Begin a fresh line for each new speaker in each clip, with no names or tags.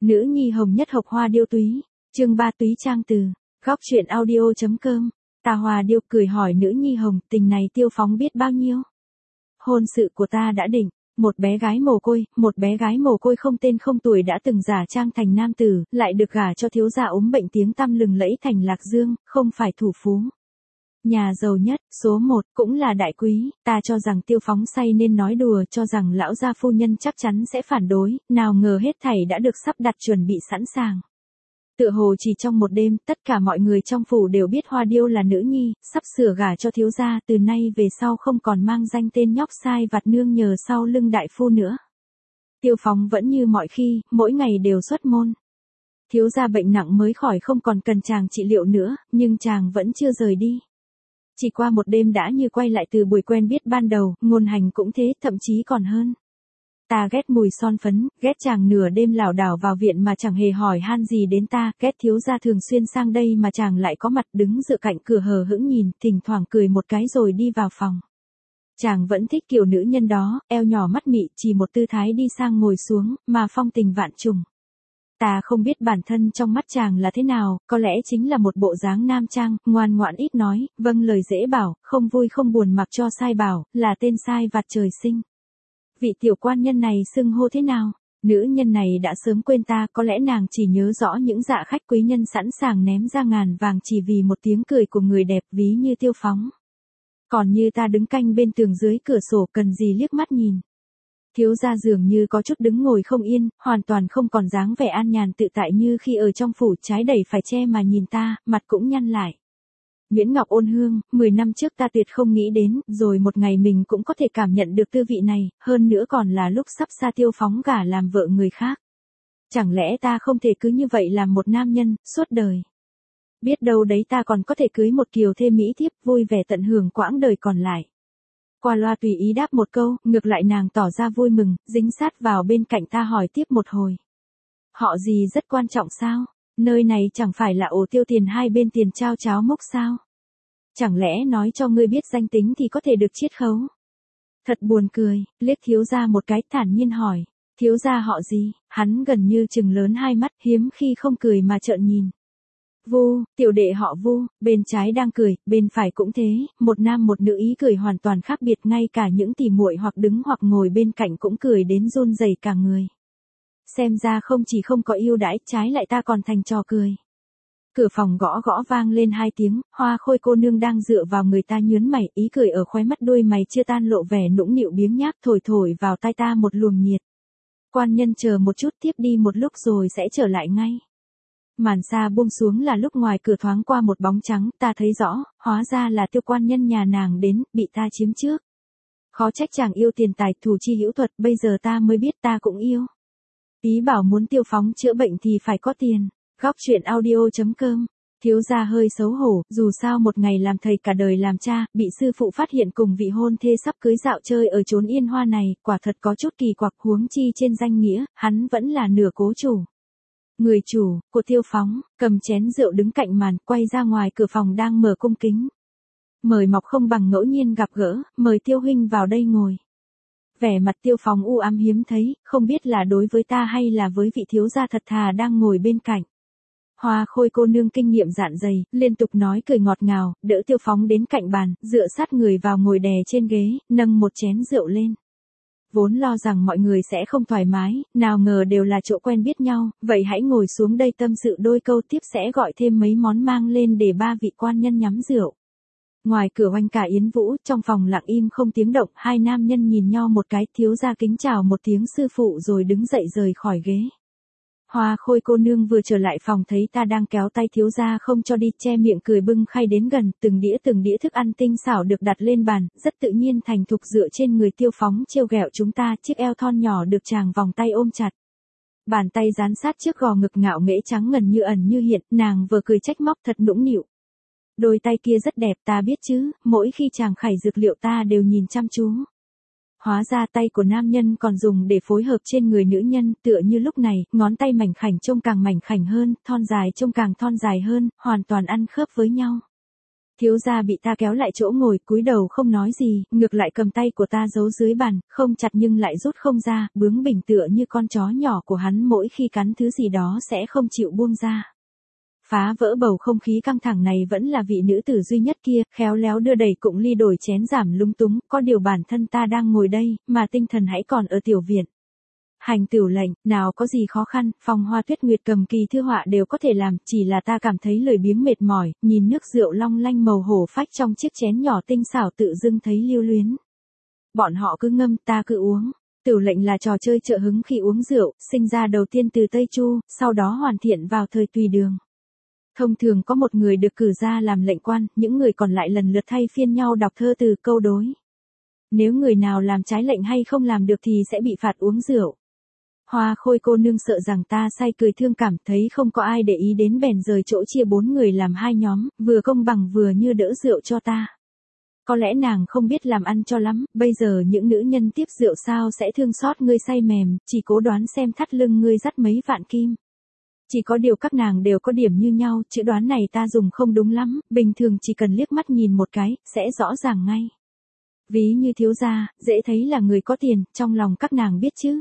Nữ nhi hồng nhất học hoa điêu túy, chương 3 túy trang từ, góc chuyện audio.com, ta Hoa điêu cười hỏi nữ nhi hồng tình này Tiêu Phóng biết bao nhiêu. Hôn sự của ta đã định, một bé gái mồ côi không tên không tuổi đã từng giả trang thành nam tử, lại được gả cho thiếu gia ốm bệnh tiếng tăm lừng lẫy thành Lạc Dương, không phải thủ phú. Nhà giàu nhất, số 1, cũng là đại quý, ta cho rằng Tiêu Phóng say nên nói đùa cho rằng lão gia phu nhân chắc chắn sẽ phản đối, nào ngờ hết thảy đã được sắp đặt chuẩn bị sẵn sàng. Tựa hồ chỉ trong một đêm, tất cả mọi người trong phủ đều biết Hoa Điêu là nữ nhi, sắp sửa gả cho thiếu gia, từ nay về sau không còn mang danh tên nhóc sai vặt nương nhờ sau lưng đại phu nữa. Tiêu Phóng vẫn như mọi khi, mỗi ngày đều xuất môn. Thiếu gia bệnh nặng mới khỏi không còn cần chàng trị liệu nữa, nhưng chàng vẫn chưa rời đi. Chỉ qua một đêm đã như quay lại từ buổi quen biết ban đầu, ngôn hành cũng thế, thậm chí còn hơn. Ta ghét mùi son phấn, ghét chàng nửa đêm lảo đảo vào viện mà chẳng hề hỏi han gì đến ta, ghét thiếu gia thường xuyên sang đây mà chàng lại có mặt đứng dựa cạnh cửa hờ hững nhìn, thỉnh thoảng cười một cái rồi đi vào phòng. Chàng vẫn thích kiểu nữ nhân đó, eo nhỏ mắt mị, chỉ một tư thái đi sang ngồi xuống, mà phong tình vạn trùng. Ta không biết bản thân trong mắt chàng là thế nào, có lẽ chính là một bộ dáng nam trang, ngoan ngoãn ít nói, vâng lời dễ bảo, không vui không buồn mặc cho sai bảo, là tên sai vặt trời sinh. Vị tiểu quan nhân này xưng hô thế nào? Nữ nhân này đã sớm quên ta, có lẽ nàng chỉ nhớ rõ những dạ khách quý nhân sẵn sàng ném ra ngàn vàng chỉ vì một tiếng cười của người đẹp ví như Tiêu Phóng. Còn như ta đứng canh bên tường dưới cửa sổ cần gì liếc mắt nhìn. Thiếu gia dường như có chút đứng ngồi không yên, hoàn toàn không còn dáng vẻ an nhàn tự tại như khi ở trong phủ, trái đẩy phải che mà nhìn ta, mặt cũng nhăn lại. Nguyễn Ngọc ôn hương, 10 năm trước ta tuyệt không nghĩ đến, rồi một ngày mình cũng có thể cảm nhận được tư vị này, hơn nữa còn là lúc sắp xa Tiêu Phóng gả làm vợ người khác. Chẳng lẽ ta không thể cứ như vậy làm một nam nhân, suốt đời. Biết đâu đấy ta còn có thể cưới một kiều thê mỹ thiếp, vui vẻ tận hưởng quãng đời còn lại. Qua loa tùy ý đáp một câu, ngược lại nàng tỏ ra vui mừng, dính sát vào bên cạnh ta hỏi tiếp một hồi. Họ gì rất quan trọng sao? Nơi này chẳng phải là ổ tiêu tiền hai bên tiền trao cháo mốc sao? Chẳng lẽ nói cho ngươi biết danh tính thì có thể được chiết khấu? Thật buồn cười, liếc thiếu gia một cái thản nhiên hỏi. Thiếu gia họ gì? Hắn gần như trừng lớn hai mắt, hiếm khi không cười mà trợn nhìn. Vu, tiểu đệ họ Vu, bên trái đang cười, bên phải cũng thế, một nam một nữ ý cười hoàn toàn khác biệt, ngay cả những tỉ muội hoặc đứng hoặc ngồi bên cạnh cũng cười đến run rẩy cả người. Xem ra không chỉ không có ưu đãi, trái lại ta còn thành trò cười. Cửa phòng gõ gõ vang lên 2 tiếng, Hoa Khôi cô nương đang dựa vào người ta nhớn mày, ý cười ở khóe mắt đôi mày chưa tan lộ vẻ nũng nịu biếng nhác, thổi thổi vào tai ta một luồng nhiệt. Quan nhân chờ một chút, tiếp đi một lúc rồi sẽ trở lại ngay. Màn sa buông xuống là lúc ngoài cửa thoáng qua một bóng trắng, ta thấy rõ, hóa ra là Tiêu quan nhân nhà nàng đến, bị ta chiếm trước. Khó trách chàng yêu tiền tài thủ chi hữu thuật, bây giờ ta mới biết ta cũng yêu. Ý bảo muốn Tiêu Phóng chữa bệnh thì phải có tiền. Góc chuyện audio.com. Thiếu gia hơi xấu hổ, dù sao một ngày làm thầy cả đời làm cha, bị sư phụ phát hiện cùng vị hôn thê sắp cưới dạo chơi ở chốn yên hoa này, quả thật có chút kỳ quặc, huống chi trên danh nghĩa, hắn vẫn là nửa cố chủ. Người chủ của Tiêu Phóng, cầm chén rượu đứng cạnh màn, quay ra ngoài cửa phòng đang mở cung kính. Mời Mọc không bằng ngẫu nhiên gặp gỡ, mời Tiêu huynh vào đây ngồi. Vẻ mặt Tiêu Phóng u ám hiếm thấy, không biết là đối với ta hay là với vị thiếu gia thật thà đang ngồi bên cạnh. Hoa Khôi cô nương kinh nghiệm dạn dày, liên tục nói cười ngọt ngào, đỡ Tiêu Phóng đến cạnh bàn, dựa sát người vào ngồi đè trên ghế, nâng một chén rượu lên. Vốn lo rằng mọi người sẽ không thoải mái, nào ngờ đều là chỗ quen biết nhau, vậy hãy ngồi xuống đây tâm sự đôi câu, tiếp sẽ gọi thêm mấy món mang lên để 3 vị quan nhân nhắm rượu. Ngoài cửa oanh cả yến vũ, trong phòng lặng im không tiếng động, 2 nam nhân nhìn nhau một cái, thiếu gia kính chào một tiếng sư phụ rồi đứng dậy rời khỏi ghế. Hoa Khôi cô nương vừa trở lại phòng thấy ta đang kéo tay thiếu gia không cho đi, che miệng cười bưng khay đến gần, từng đĩa thức ăn tinh xảo được đặt lên bàn, rất tự nhiên thành thục dựa trên người Tiêu Phóng trêu ghẹo chúng ta, chiếc eo thon nhỏ được chàng vòng tay ôm chặt. Bàn tay dán sát trước gò ngực ngạo nghễ trắng ngần như ẩn như hiện, nàng vừa cười trách móc thật nũng nịu. Đôi tay kia rất đẹp ta biết chứ, mỗi khi chàng khải dược liệu ta đều nhìn chăm chú. Hóa ra tay của nam nhân còn dùng để phối hợp trên người nữ nhân, tựa như lúc này, ngón tay mảnh khảnh trông càng mảnh khảnh hơn, thon dài trông càng thon dài hơn, hoàn toàn ăn khớp với nhau. Thiếu gia bị ta kéo lại chỗ ngồi, cúi đầu không nói gì, ngược lại cầm tay của ta giấu dưới bàn, không chặt nhưng lại rút không ra, bướng bỉnh tựa như con chó nhỏ của hắn mỗi khi cắn thứ gì đó sẽ không chịu buông ra. Phá vỡ bầu không khí căng thẳng này vẫn là vị nữ tử duy nhất kia, khéo léo đưa đẩy cụng ly đổi chén giảm lúng túng, có điều bản thân ta đang ngồi đây, mà tinh thần hãy còn ở tiểu viện. Hành tửu lệnh, nào có gì khó khăn, Phong Hoa Tuyết Nguyệt cầm kỳ thư họa đều có thể làm, chỉ là ta cảm thấy lười biếng mệt mỏi, nhìn nước rượu long lanh màu hổ phách trong chiếc chén nhỏ tinh xảo tự dưng thấy lưu luyến. Bọn họ cứ ngâm, ta cứ uống. Tửu lệnh là trò chơi trợ hứng khi uống rượu, sinh ra đầu tiên từ Tây Chu, sau đó hoàn thiện vào thời Tùy Đường. Thông thường có một người được cử ra làm lệnh quan, những người còn lại lần lượt thay phiên nhau đọc thơ từ câu đối. Nếu người nào làm trái lệnh hay không làm được thì sẽ bị phạt uống rượu. Hoa Khôi cô nương sợ rằng ta say cười thương cảm, thấy không có ai để ý đến bèn rời chỗ chia 4 người làm 2 nhóm, vừa công bằng vừa như đỡ rượu cho ta. Có lẽ nàng không biết làm ăn cho lắm, bây giờ những nữ nhân tiếp rượu sao sẽ thương xót ngươi say mềm, chỉ cố đoán xem thắt lưng ngươi dắt mấy vạn kim. Chỉ có điều các nàng đều có điểm như nhau, chữ đoán này ta dùng không đúng lắm, bình thường chỉ cần liếc mắt nhìn một cái, sẽ rõ ràng ngay. Ví như thiếu gia, dễ thấy là người có tiền, trong lòng các nàng biết chứ.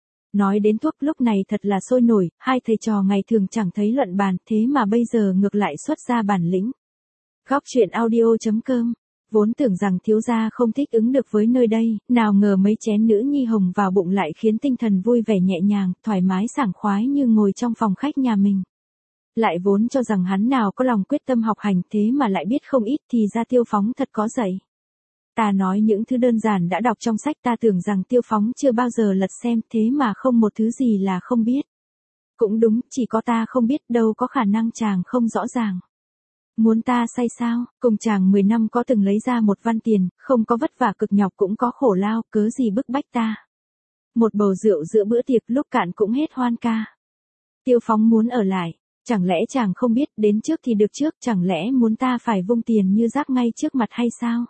Nói đến thuốc lúc này thật là sôi nổi, hai thầy trò ngày thường chẳng thấy luận bàn, thế mà bây giờ ngược lại xuất ra bản lĩnh. Góc truyện audio.com. Vốn tưởng rằng thiếu gia không thích ứng được với nơi đây, nào ngờ mấy chén nữ nhi hồng vào bụng lại khiến tinh thần vui vẻ nhẹ nhàng, thoải mái sảng khoái như ngồi trong phòng khách nhà mình. Lại vốn cho rằng hắn nào có lòng quyết tâm học hành thế mà lại biết không ít thì ra Tiêu Phóng thật có dạy. Ta nói những thứ đơn giản đã đọc trong sách, ta tưởng rằng Tiêu Phóng chưa bao giờ lật xem, thế mà không một thứ gì là không biết. Cũng đúng, chỉ có ta không biết, đâu có khả năng chàng không rõ ràng. Muốn ta say sao, cùng chàng 10 năm có từng lấy ra một văn tiền, không có vất vả cực nhọc cũng có khổ lao, cớ gì bức bách ta. Một bầu rượu giữa bữa tiệc lúc cạn cũng hết hoan ca. Tiêu Phóng muốn ở lại, chẳng lẽ chàng không biết đến trước thì được trước, chẳng lẽ muốn ta phải vung tiền như rác ngay trước mặt hay sao?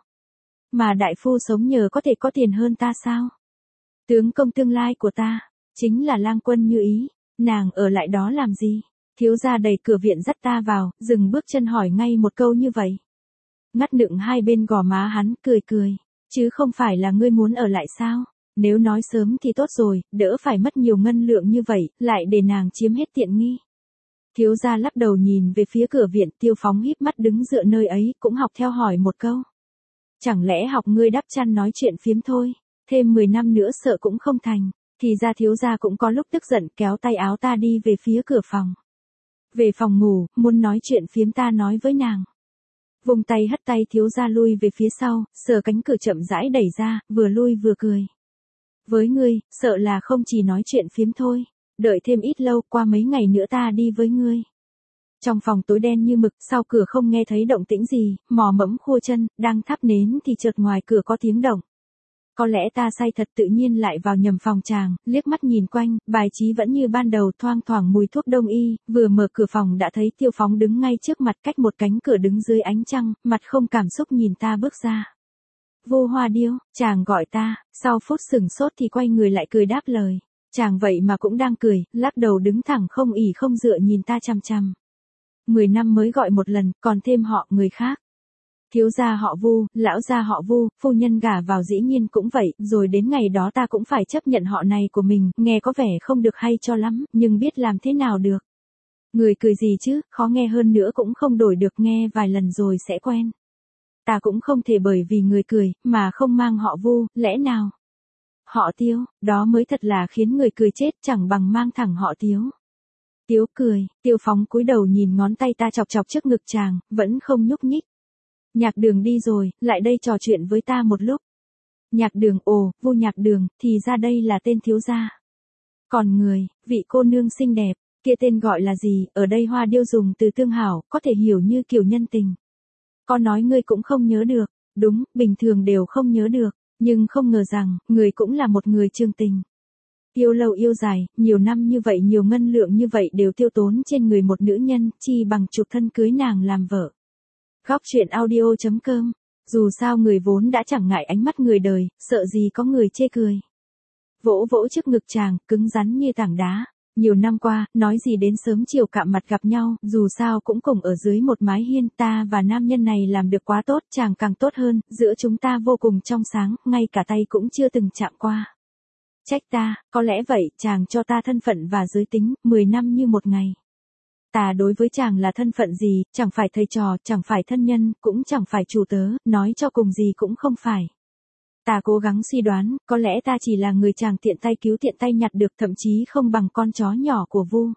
Mà đại phu sống nhờ có thể có tiền hơn ta sao? Tướng công tương lai của ta, chính là Lang Quân Như Ý, nàng ở lại đó làm gì? Thiếu gia đẩy cửa viện dắt ta vào, dừng bước chân hỏi ngay một câu như vậy. Ngắt nựng hai bên gò má hắn, cười cười. Chứ không phải là ngươi muốn ở lại sao? Nếu nói sớm thì tốt rồi, đỡ phải mất nhiều ngân lượng như vậy, lại để nàng chiếm hết tiện nghi. Thiếu gia lắc đầu nhìn về phía cửa viện, Tiêu Phóng híp mắt đứng dựa nơi ấy, cũng học theo hỏi một câu. Chẳng lẽ học ngươi đắp chăn nói chuyện phiếm thôi, thêm 10 năm nữa sợ cũng không thành. Thì ra thiếu gia cũng có lúc tức giận kéo tay áo ta đi về phía cửa phòng. Về phòng ngủ, muốn nói chuyện phiếm ta nói với nàng. Vùng tay hất tay thiếu gia lui về phía sau, sờ cánh cửa chậm rãi đẩy ra, vừa lui vừa cười. Với ngươi, sợ là không chỉ nói chuyện phiếm thôi, đợi thêm ít lâu, qua mấy ngày nữa ta đi với ngươi. Trong phòng tối đen như mực, sau cửa không nghe thấy động tĩnh gì, mò mẫm khua chân, đang thắp nến thì chợt ngoài cửa có tiếng động. Có lẽ ta say thật tự nhiên lại vào nhầm phòng chàng, liếc mắt nhìn quanh, bài trí vẫn như ban đầu, thoang thoảng mùi thuốc đông y, vừa mở cửa phòng đã thấy Tiêu Phóng đứng ngay trước mặt, cách một cánh cửa đứng dưới ánh trăng, mặt không cảm xúc nhìn ta bước ra. Vô Hoa Điêu, chàng gọi ta, sau phút sửng sốt thì quay người lại cười đáp lời. Chàng vậy mà cũng đang cười, lắc đầu đứng thẳng không ỉ không dựa nhìn ta chằm chằm. 10 năm mới gọi một lần, còn thêm họ người khác. Thiếu gia họ Vu, lão gia họ Vu, phu nhân gả vào dĩ nhiên cũng vậy, rồi đến ngày đó ta cũng phải chấp nhận họ này của mình, nghe có vẻ không được hay cho lắm, nhưng biết làm thế nào được. Người cười gì chứ, khó nghe hơn nữa cũng không đổi được, nghe vài lần rồi sẽ quen. Ta cũng không thể bởi vì người cười, mà không mang họ Vu, lẽ nào? Họ Tiêu, đó mới thật là khiến người cười chết, chẳng bằng mang thẳng họ Tiếu. Tiếu cười, Tiêu Phóng cúi đầu nhìn ngón tay ta chọc chọc trước ngực chàng, vẫn không nhúc nhích. Nhạc Đường đi rồi, lại đây trò chuyện với ta một lúc. Nhạc Đường, ồ, Vu Nhạc Đường, thì ra đây là tên thiếu gia. Còn người, vị cô nương xinh đẹp, kia tên gọi là gì, ở đây Hoa Điêu dùng từ tương hảo, có thể hiểu như kiểu nhân tình. Con nói ngươi cũng không nhớ được, đúng, bình thường đều không nhớ được, nhưng không ngờ rằng, người cũng là một người chương tình. Yêu lâu yêu dài, nhiều năm như vậy, nhiều ngân lượng như vậy đều tiêu tốn trên người một nữ nhân, chi bằng chụp thân cưới nàng làm vợ. Góc truyện audio.com. Dù sao người vốn đã chẳng ngại ánh mắt người đời, sợ gì có người chê cười. Vỗ vỗ trước ngực chàng, cứng rắn như tảng đá. Nhiều năm qua, nói gì đến sớm chiều cạm mặt gặp nhau, dù sao cũng cùng ở dưới một mái hiên, ta và nam nhân này làm được quá tốt, chàng càng tốt hơn, giữa chúng ta vô cùng trong sáng, ngay cả tay cũng chưa từng chạm qua. Trách ta, có lẽ vậy, chàng cho ta thân phận và giới tính, 10 năm như một ngày. Ta đối với chàng là thân phận gì, chẳng phải thầy trò, chẳng phải thân nhân, cũng chẳng phải chủ tớ, nói cho cùng gì cũng không phải. Ta cố gắng suy đoán, có lẽ ta chỉ là người chàng tiện tay cứu tiện tay nhặt được, thậm chí không bằng con chó nhỏ của Vu.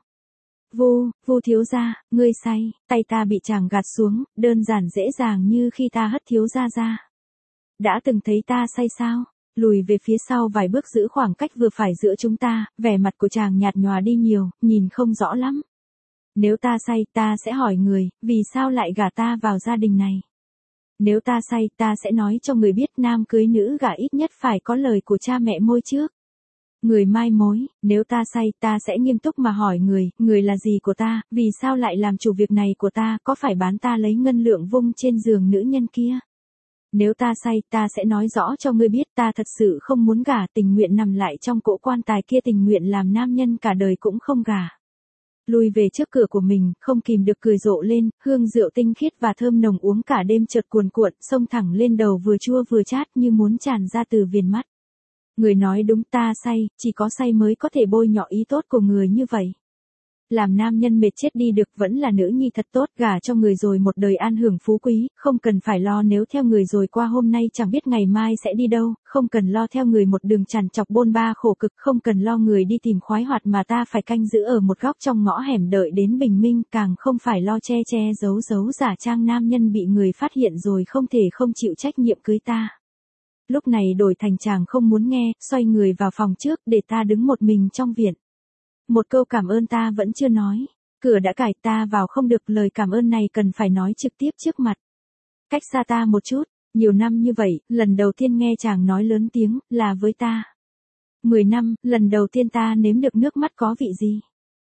Vu thiếu gia, ngươi say, tay ta bị chàng gạt xuống, đơn giản dễ dàng như khi ta hất thiếu gia ra. Đã từng thấy ta say sao? Lùi về phía sau vài bước giữ khoảng cách vừa phải giữa chúng ta, vẻ mặt của chàng nhạt nhòa đi nhiều, nhìn không rõ lắm. Nếu ta say, ta sẽ hỏi người, vì sao lại gả ta vào gia đình này? Nếu ta say, ta sẽ nói cho người biết nam cưới nữ gả ít nhất phải có lời của cha mẹ môi trước. Người mai mối, nếu ta say, ta sẽ nghiêm túc mà hỏi người là gì của ta, vì sao lại làm chủ việc này của ta, có phải bán ta lấy ngân lượng vung trên giường nữ nhân kia? Nếu ta say, ta sẽ nói rõ cho ngươi biết ta thật sự không muốn gả, tình nguyện nằm lại trong cỗ quan tài kia, tình nguyện làm nam nhân cả đời cũng không gả. Lùi về trước cửa của mình, không kìm được cười rộ lên, hương rượu tinh khiết và thơm nồng uống cả đêm chợt cuồn cuộn, xông thẳng lên đầu vừa chua vừa chát như muốn tràn ra từ viền mắt. Người nói đúng, ta say, chỉ có say mới có thể bôi nhọ ý tốt của người như vậy. Làm nam nhân mệt chết đi được vẫn là nữ nhi thật tốt, gả cho người rồi một đời an hưởng phú quý, không cần phải lo nếu theo người rồi qua hôm nay chẳng biết ngày mai sẽ đi đâu, không cần lo theo người một đường trằn trọc bôn ba khổ cực, không cần lo người đi tìm khoái hoạt mà ta phải canh giữ ở một góc trong ngõ hẻm đợi đến bình minh, càng không phải lo che giấu giả trang nam nhân bị người phát hiện rồi không thể không chịu trách nhiệm cưới ta. Lúc này đổi thành chàng không muốn nghe, xoay người vào phòng trước để ta đứng một mình trong viện. Một câu cảm ơn ta vẫn chưa nói. Cửa đã cài, ta vào không được, lời cảm ơn này cần phải nói trực tiếp trước mặt. Cách xa ta một chút, nhiều năm như vậy, lần đầu tiên nghe chàng nói lớn tiếng, là với ta. 10 năm, lần đầu tiên ta nếm được nước mắt có vị gì.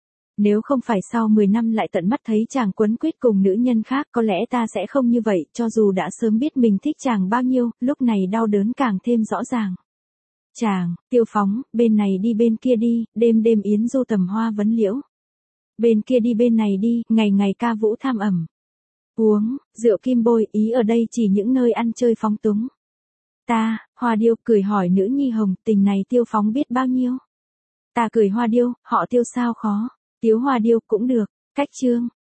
Nếu không phải sau 10 năm lại tận mắt thấy chàng quấn quýt cùng nữ nhân khác, có lẽ ta sẽ không như vậy, cho dù đã sớm biết mình thích chàng bao nhiêu, lúc này đau đớn càng thêm rõ ràng. Chàng, Tiêu Phóng, bên này đi bên kia đi, đêm đêm yến du tầm hoa vấn liễu. Bên kia đi bên này đi, ngày ngày ca vũ tham ẩm. Uống, rượu kim bôi, ý ở đây chỉ những nơi ăn chơi phóng túng. Ta, Hoa Điêu, cười hỏi nữ nhi hồng, tình này Tiêu Phóng biết bao nhiêu? Ta cười Hoa Điêu, họ Tiêu sao khó? Tiếu Hoa Điêu cũng được, cách chương.